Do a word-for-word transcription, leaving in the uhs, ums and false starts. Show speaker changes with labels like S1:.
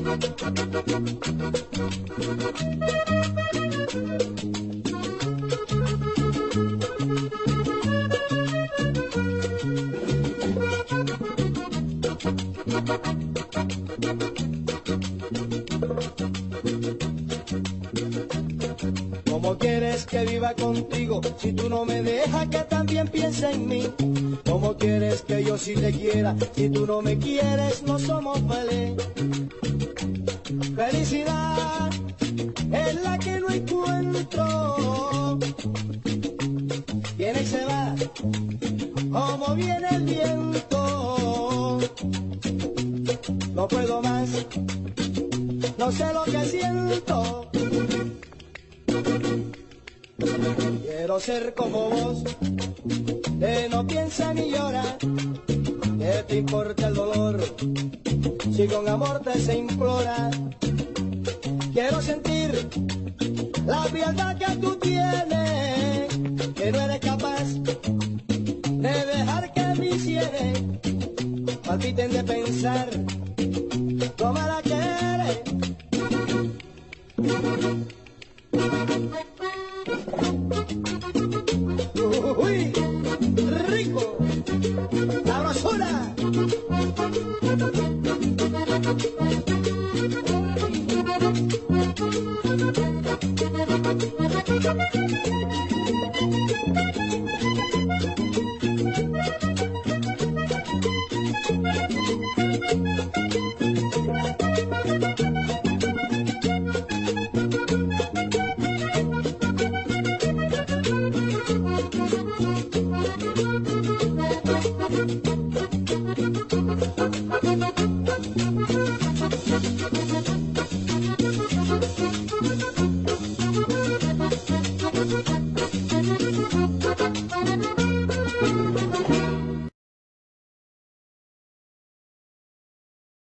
S1: ¿Cómo quieres que viva contigo si tú no me dejas que también piense en mí? ¿Cómo quieres que yo sí te quiera si tú no me quieres? No somos felices. Felicidad es la que no encuentro. Viene y se va como viene el viento. No puedo más, no sé lo que siento. Quiero ser como vos, que no piensa ni llora, que te importa el dolor, si con amor te se implora. Quiero sentir la frialdad que tú tienes, que no eres capaz de dejar que mis sienes palpiten de pensar cómo la quieres. Uy, rico, sabrosura.
S2: Thank you.